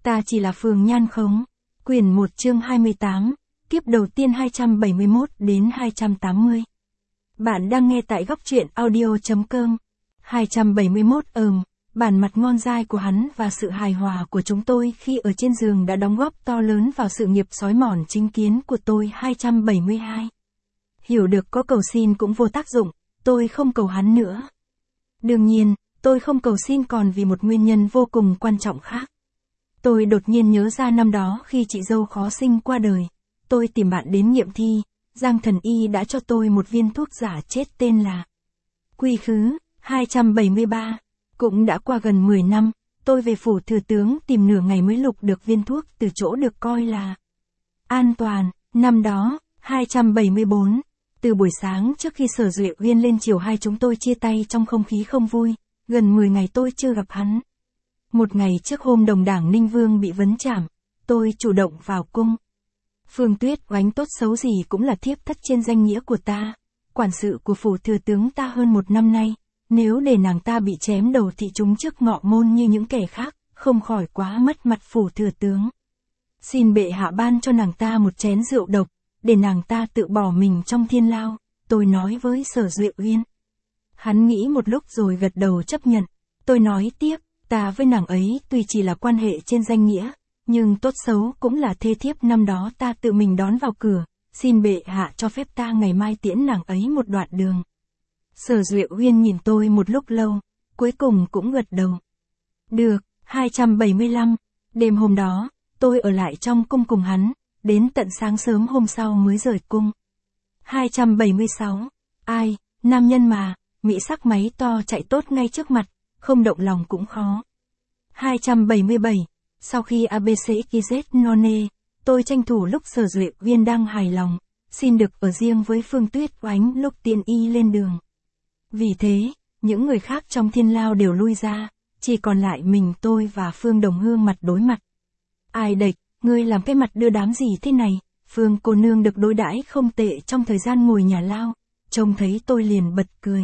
Ta chỉ là phường nhan khống. Quyển 1 chương 28, kiếp đầu tiên 271 đến 280. Bạn đang nghe tại góc truyện audio.com. 271 bản mặt ngon dai của hắn và sự hài hòa của chúng tôi khi ở trên giường đã đóng góp to lớn vào sự nghiệp xói mòn chính kiến của tôi. 272. Hiểu được có cầu xin cũng vô tác dụng, tôi không cầu hắn nữa. Đương nhiên, tôi không cầu xin còn vì một nguyên nhân vô cùng quan trọng khác. Tôi đột nhiên nhớ ra năm đó khi chị dâu khó sinh qua đời, tôi tìm bạn đến nghiệm thi, Giang Thần Y đã cho tôi một viên thuốc giả chết tên là Quy Khứ. 273. Cũng đã qua gần 10 năm, tôi về phủ thừa tướng tìm nửa ngày mới lục được viên thuốc từ chỗ được coi là an toàn. Năm đó, 274. Từ buổi sáng trước khi Sở Duệ Uyên lên chiều hai chúng tôi chia tay trong không khí không vui, gần 10 ngày tôi chưa gặp hắn. Một ngày trước hôm đồng đảng Ninh Vương bị vấn trảm, tôi chủ động vào cung. Phương Tuyết Oánh tốt xấu gì cũng là thiếp thất trên danh nghĩa của ta, quản sự của phủ thừa tướng ta hơn 1 năm nay, nếu để nàng ta bị chém đầu thị chúng trước ngọ môn như những kẻ khác, không khỏi quá mất mặt phủ thừa tướng. Xin bệ hạ ban cho nàng ta một chén rượu độc, để nàng ta tự bỏ mình trong thiên lao, tôi nói với Sở Duệ Uyên. Hắn nghĩ một lúc rồi gật đầu chấp nhận. Tôi nói tiếp, ta với nàng ấy tuy chỉ là quan hệ trên danh nghĩa, nhưng tốt xấu cũng là thê thiếp năm đó ta tự mình đón vào cửa, xin bệ hạ cho phép ta ngày mai tiễn nàng ấy một đoạn đường. Sở Duệ Uyên nhìn tôi một lúc lâu, cuối cùng cũng gật đầu. Được. 275. Đêm hôm đó, tôi ở lại trong cung cùng hắn, đến tận sáng sớm hôm sau mới rời cung. 276. Ai, nam nhân mà, mỹ sắc máy to chạy tốt ngay trước mặt, không động lòng cũng khó. 277. Sau khi ABC KZ None, tôi tranh thủ lúc Sở Duệ Uyên đang hài lòng, xin được ở riêng với Phương Tuyết Oánh lúc tiên y lên đường. Vì thế, những người khác trong thiên lao đều lui ra, chỉ còn lại mình tôi và Phương Đồng Hương mặt đối mặt. Ai địch, ngươi làm cái mặt đưa đám gì thế này? Phương cô nương được đối đãi không tệ trong thời gian ngồi nhà lao, trông thấy tôi liền bật cười.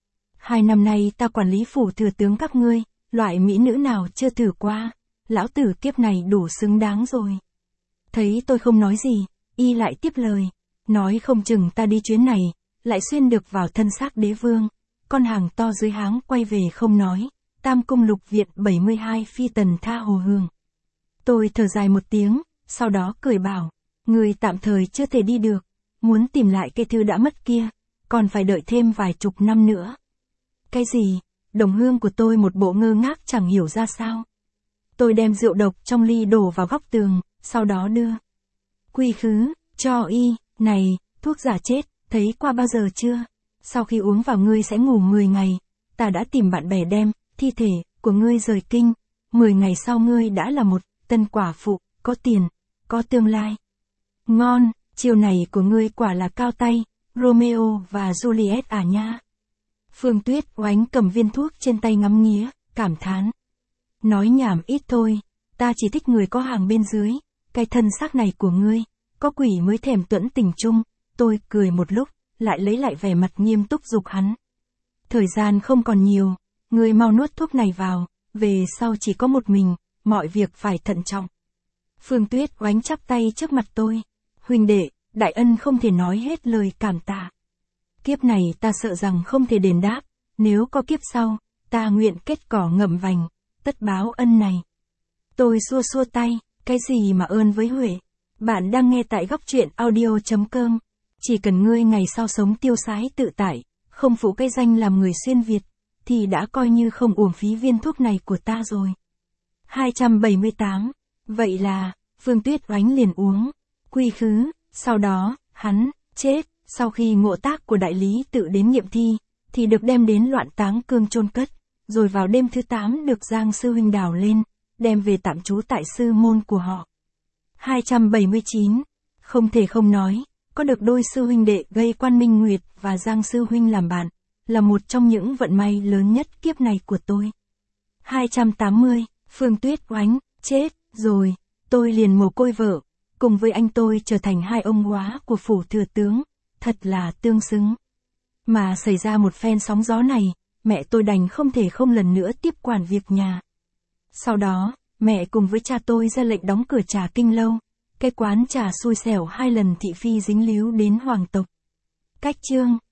2 năm nay ta quản lý phủ thừa tướng các ngươi, loại mỹ nữ nào chưa thử qua, lão tử kiếp này đủ xứng đáng rồi. Thấy tôi không nói gì, y lại tiếp lời, nói không chừng ta đi chuyến này, lại xuyên được vào thân xác đế vương, con hàng to dưới háng quay về không nói, Tam Cung Lục Viện 72 phi tần tha hồ hương. Tôi thở dài một tiếng, sau đó cười bảo, người tạm thời chưa thể đi được, muốn tìm lại cái thư đã mất kia, còn phải đợi thêm vài chục năm nữa. Cái gì? Đồng Hương của tôi một bộ ngơ ngác chẳng hiểu ra sao. Tôi đem rượu độc trong ly đổ vào góc tường, sau đó đưa Quy Khứ cho y. Này, thuốc giả chết, thấy qua bao giờ chưa? Sau khi uống vào ngươi sẽ ngủ 10 ngày, ta đã tìm bạn bè đem thi thể của ngươi rời kinh, 10 ngày sau ngươi đã là một tân quả phụ, có tiền, có tương lai. Ngon, chiều này của ngươi quả là cao tay, Romeo và Juliet à nha. Phương Tuyết Oánh cầm viên thuốc trên tay ngắm nghía, cảm thán. Nói nhảm ít thôi, ta chỉ thích người có hàng bên dưới, cái thân xác này của ngươi, có quỷ mới thèm tuẫn tình chung. Tôi cười một lúc, lại lấy lại vẻ mặt nghiêm túc giục hắn. Thời gian không còn nhiều, ngươi mau nuốt thuốc này vào, về sau chỉ có một mình, mọi việc phải thận trọng. Phương Tuyết Oánh chắp tay trước mặt tôi. Huynh đệ, đại ân không thể nói hết lời cảm tạ. Kiếp này ta sợ rằng không thể đền đáp, nếu có kiếp sau, ta nguyện kết cỏ ngậm vành, tất báo ân này. Tôi xua xua tay, cái gì mà ơn với Huệ. Bạn đang nghe tại góc truyện audio.com. Chỉ cần ngươi ngày sau sống tiêu sái tự tại, không phụ cái danh làm người xuyên Việt, thì đã coi như không uổng phí viên thuốc này của ta rồi. 278. Vậy là, Phương Tuyết Oánh liền uống Quy Khứ, sau đó, hắn chết. Sau khi ngộ tác của đại lý tự đến nghiệm thi, thì được đem đến Loạn Táng Cương chôn cất, rồi vào đêm thứ 8 được Giang sư huynh đào lên, đem về tạm trú tại sư môn của họ. 279. Không thể không nói, có được đôi sư huynh đệ gây Quan Minh Nguyệt và Giang sư huynh làm bạn, là một trong những vận may lớn nhất kiếp này của tôi. 280. Phương Tuyết Oánh chết rồi, tôi liền mồ côi vợ, cùng với anh tôi trở thành hai ông góa của phủ thừa tướng, thật là tương xứng. Mà xảy ra một phen sóng gió này, mẹ tôi đành không thể không lần nữa tiếp quản việc nhà. Sau đó, mẹ cùng với cha tôi ra lệnh đóng cửa trà Kinh Lâu. Cái quán trà xui xẻo 2 lần thị phi dính líu đến hoàng tộc. Cách chương